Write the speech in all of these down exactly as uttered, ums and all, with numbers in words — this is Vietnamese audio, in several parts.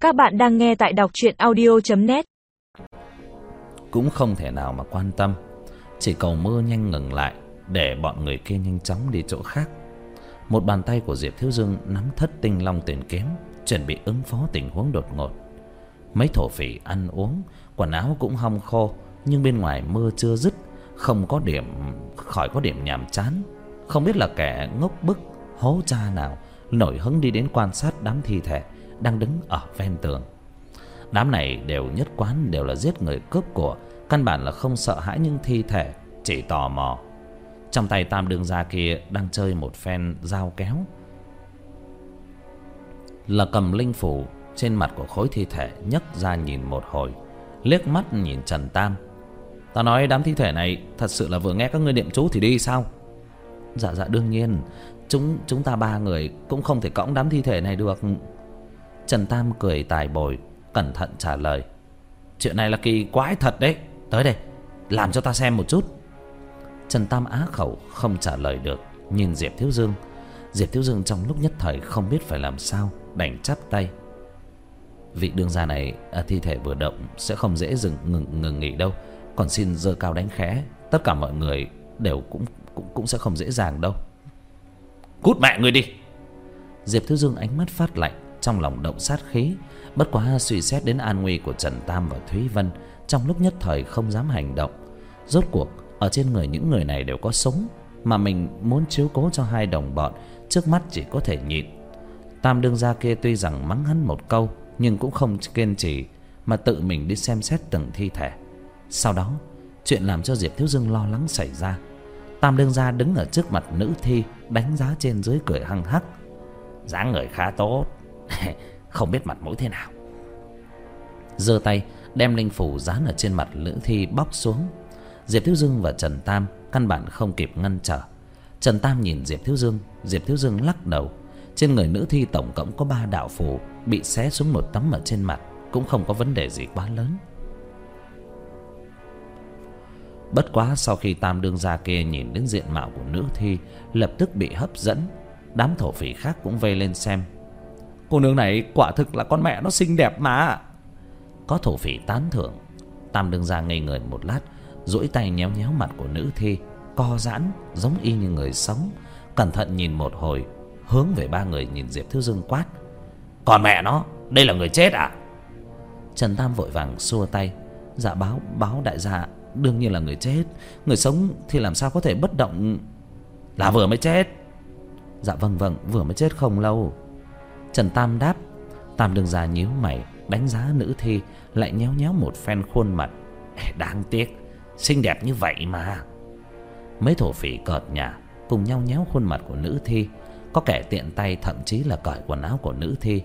Các bạn đang nghe tại đọc truyện audio chấm net. Cũng không thể nào mà quan tâm, chỉ cầu mưa nhanh ngừng lại để bọn người kia nhanh chóng đi chỗ khác. Một bàn tay của Diệp Thiếu Dương nắm thất tinh long tiền kiếm, chuẩn bị ứng phó tình huống đột ngột. Mấy thổ phỉ ăn uống, quần áo cũng hong khô, nhưng bên ngoài mưa chưa dứt, không có điểm khỏi có điểm nhàm chán. Không biết là kẻ ngốc bức hố cha nào nổi hứng đi đến quan sát đám thi thể đang đứng ở ven tường. Đám này đều nhất quán đều là giết người cướp của, căn bản là không sợ hãi những thi thể, chỉ tò mò. Trong tay Tam đương gia kia đang chơi một phen dao kéo, là cầm linh phủ trên mặt của khối thi thể nhấc ra nhìn một hồi, liếc mắt nhìn Trần Tam. Ta nói đám thi thể này thật sự là vừa nghe các ngươi niệm chú thì đi sao? Dạ dạ đương nhiên, chúng chúng ta ba người cũng không thể cõng đám thi thể này được. Trần Tam cười tài bồi, cẩn thận trả lời. Chuyện này là kỳ quái thật đấy. Tới đây, làm cho ta xem một chút. Trần Tam á khẩu không trả lời được, nhìn Diệp Thiếu Dương. Diệp Thiếu Dương trong lúc nhất thời không biết phải làm sao, đành chắp tay. Vị đương gia này à, thi thể vừa động sẽ không dễ dừng ngừng ngừng nghỉ đâu. Còn xin giơ cao đánh khẽ, tất cả mọi người đều cũng cũng cũng sẽ không dễ dàng đâu. Cút mẹ người đi! Diệp Thiếu Dương ánh mắt phát lạnh, trong lòng động sát khí. Bất quá suy xét đến an nguy của Trần Tam và Thúy Vân, trong lúc nhất thời không dám hành động. Rốt cuộc ở trên người những người này đều có súng, mà mình muốn chiếu cố cho hai đồng bọn, trước mắt chỉ có thể nhịn. Tam đương gia kia tuy rằng mắng hắn một câu, nhưng cũng không kiên trì, mà tự mình đi xem xét từng thi thể. Sau đó, chuyện làm cho Diệp Thiếu Dương lo lắng xảy ra. Tam đương gia đứng ở trước mặt nữ thi, đánh giá trên dưới cười hăng hắc. Dáng người khá tốt, không biết mặt mũi thế nào. Giơ tay đem linh phủ dán ở trên mặt nữ thi bóc xuống. Diệp Thiếu Dương và Trần Tam căn bản không kịp ngăn trở. Trần Tam nhìn Diệp Thiếu Dương, Diệp Thiếu Dương lắc đầu. Trên người nữ thi tổng cộng có ba đạo phù, bị xé xuống một tấm ở trên mặt, cũng không có vấn đề gì quá lớn. Bất quá sau khi Tam đương gia kia nhìn đến diện mạo của nữ thi, lập tức bị hấp dẫn. Đám thổ phỉ khác cũng vây lên xem. Cô nương này quả thực là con mẹ nó xinh đẹp mà. Có thổ phỉ tán thưởng. Tam đương gia ngây người một lát, duỗi tay nhéo nhéo mặt của nữ thi, co giãn giống y như người sống. Cẩn thận nhìn một hồi, hướng về ba người nhìn Diệp Thiếu Dương quát. Còn mẹ nó, đây là người chết à? Trần Tam vội vàng xua tay. Dạ báo báo đại gia, đương nhiên là người chết. Người sống thì làm sao có thể bất động. Là vừa mới chết. Dạ vâng vâng, vừa mới chết không lâu. Trần Tam đáp. Tam đương gia nhíu mày, đánh giá nữ thi, lại nhéo nhéo một phen khuôn mặt. Đáng tiếc, xinh đẹp như vậy mà. Mấy thổ phỉ cợt nhả, cùng nhau nhéo khuôn mặt của nữ thi. Có kẻ tiện tay thậm chí là cởi quần áo của nữ thi.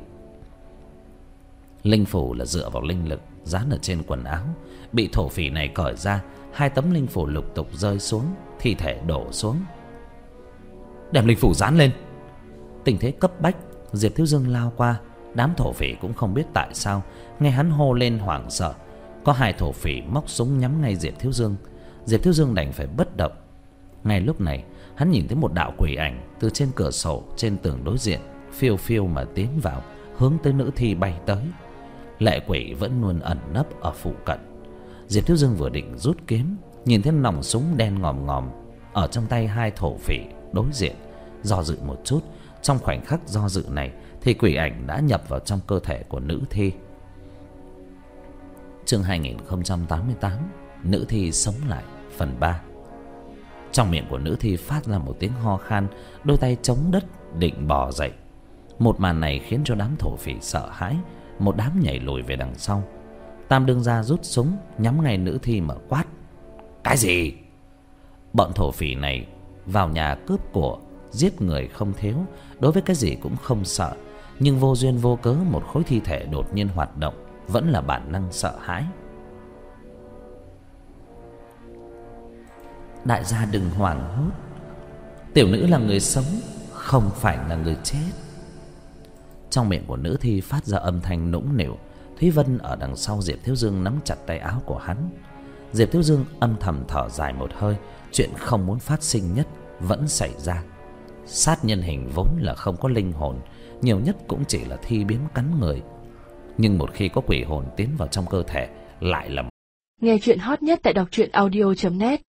Linh phủ là dựa vào linh lực dán ở trên quần áo, bị thổ phỉ này cởi ra, hai tấm linh phủ lục tục rơi xuống, thi thể đổ xuống. Đem linh phủ dán lên. Tình thế cấp bách, Diệp Thiếu Dương lao qua. Đám thổ phỉ cũng không biết tại sao, nghe hắn hô lên hoảng sợ. Có hai thổ phỉ móc súng nhắm ngay Diệp Thiếu Dương. Diệp Thiếu Dương đành phải bất động. Ngay lúc này, hắn nhìn thấy một đạo quỷ ảnh từ trên cửa sổ trên tường đối diện phiêu phiêu mà tiến vào, hướng tới nữ thi bay tới. Lệ quỷ vẫn luôn ẩn nấp ở phụ cận. Diệp Thiếu Dương vừa định rút kiếm, nhìn thấy nòng súng đen ngòm ngòm ở trong tay hai thổ phỉ đối diện, do dự một chút. Trong khoảnh khắc do dự này thì quỷ ảnh đã nhập vào trong cơ thể của nữ thi. Chương hai nghìn không trăm tám mươi tám, nữ thi sống lại phần ba. Trong miệng của nữ thi phát ra một tiếng ho khan, đôi tay chống đất định bò dậy. Một màn này khiến cho đám thổ phỉ sợ hãi, một đám nhảy lùi về đằng sau. Tam đương gia rút súng nhắm ngay nữ thi mà quát. Cái gì? Bọn thổ phỉ này vào nhà cướp của, giết người không thiếu, đối với cái gì cũng không sợ. Nhưng vô duyên vô cớ một khối thi thể đột nhiên hoạt động, vẫn là bản năng sợ hãi. Đại gia đừng hoảng hốt, tiểu nữ là người sống, không phải là người chết. Trong miệng của nữ thi phát ra âm thanh nũng nịu. Thúy Vân ở đằng sau Diệp Thiếu Dương nắm chặt tay áo của hắn. Diệp Thiếu Dương âm thầm thở dài một hơi. Chuyện không muốn phát sinh nhất vẫn xảy ra. Sát nhân hình vốn là không có linh hồn, nhiều nhất cũng chỉ là thi biến cắn người. Nhưng một khi có quỷ hồn tiến vào trong cơ thể lại là... Nghe chuyện hot nhất tại đọc truyện audio chấm net.